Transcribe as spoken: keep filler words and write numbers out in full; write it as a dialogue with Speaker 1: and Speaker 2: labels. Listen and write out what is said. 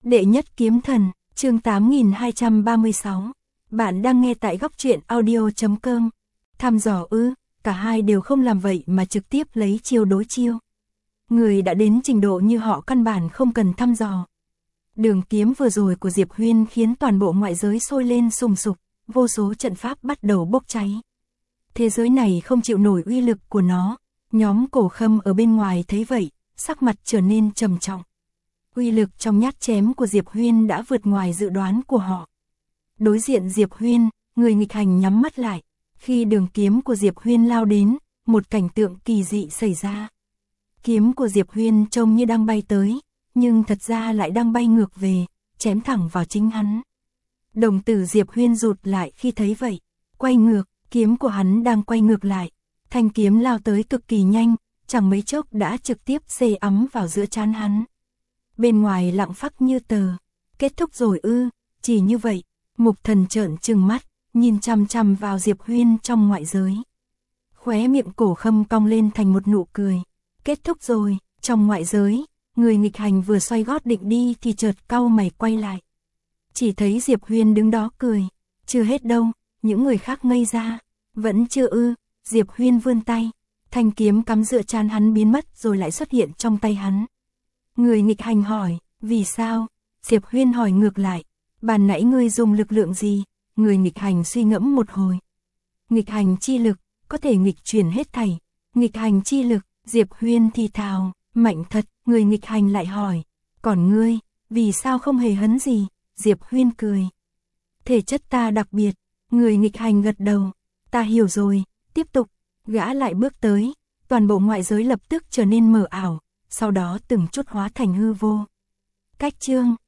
Speaker 1: Đệ nhất kiếm thần, chương tám nghìn hai trăm ba mươi sáu. Bạn đang nghe tại góc truyện audio chấm com. Thăm dò ư, cả hai đều không làm vậy mà trực tiếp lấy chiêu đối chiêu. Người đã đến trình độ như họ căn bản không cần thăm dò. Đường kiếm vừa rồi của Diệp Huyên khiến toàn bộ ngoại giới sôi lên sùng sục, vô số trận pháp bắt đầu bốc cháy. Thế giới này không chịu nổi uy lực của nó, nhóm Cổ Khâm ở bên ngoài thấy vậy, sắc mặt trở nên trầm trọng. Uy lực trong nhát chém của Diệp Huyên đã vượt ngoài dự đoán của họ. Đối diện Diệp Huyên, người nghịch hành nhắm mắt lại. Khi đường kiếm của Diệp Huyên lao đến, một cảnh tượng kỳ dị xảy ra. Kiếm của Diệp Huyên trông như đang bay tới, nhưng thật ra lại đang bay ngược về, chém thẳng vào chính hắn. Đồng tử Diệp Huyên rụt lại khi thấy vậy, quay ngược, kiếm của hắn đang quay ngược lại. Thanh kiếm lao tới cực kỳ nhanh, chẳng mấy chốc đã trực tiếp xê ấm vào giữa trán hắn. Bên ngoài lặng phắc như tờ. Kết thúc rồi ư? Chỉ như vậy, Mục Thần trợn trừng mắt, nhìn chằm chằm vào Diệp Huyên trong ngoại giới. Khóe miệng Cổ Khâm cong lên thành một nụ cười. Kết thúc rồi, trong ngoại giới, người nghịch hành vừa xoay gót định đi thì chợt cau mày quay lại. Chỉ thấy Diệp Huyên đứng đó cười. Chưa hết đâu, những người khác ngây ra. Vẫn chưa ư? Diệp Huyên vươn tay, thanh kiếm cắm giữa trán hắn biến mất rồi lại xuất hiện trong tay hắn. Người nghịch hành hỏi, vì sao? Diệp Huyên hỏi ngược lại, ban nãy ngươi dùng lực lượng gì? Người nghịch hành suy ngẫm một hồi. Nghịch hành chi lực, có thể nghịch chuyển hết thảy. Nghịch hành chi lực, Diệp Huyên thì thào, mạnh thật. Người nghịch hành lại hỏi, còn ngươi, vì sao không hề hấn gì? Diệp Huyên cười. Thể chất ta đặc biệt. Người nghịch hành gật đầu, ta hiểu rồi. Tiếp tục, gã lại bước tới, toàn bộ ngoại giới lập tức trở nên mờ ảo, sau đó từng chút hóa thành hư vô. Cách chương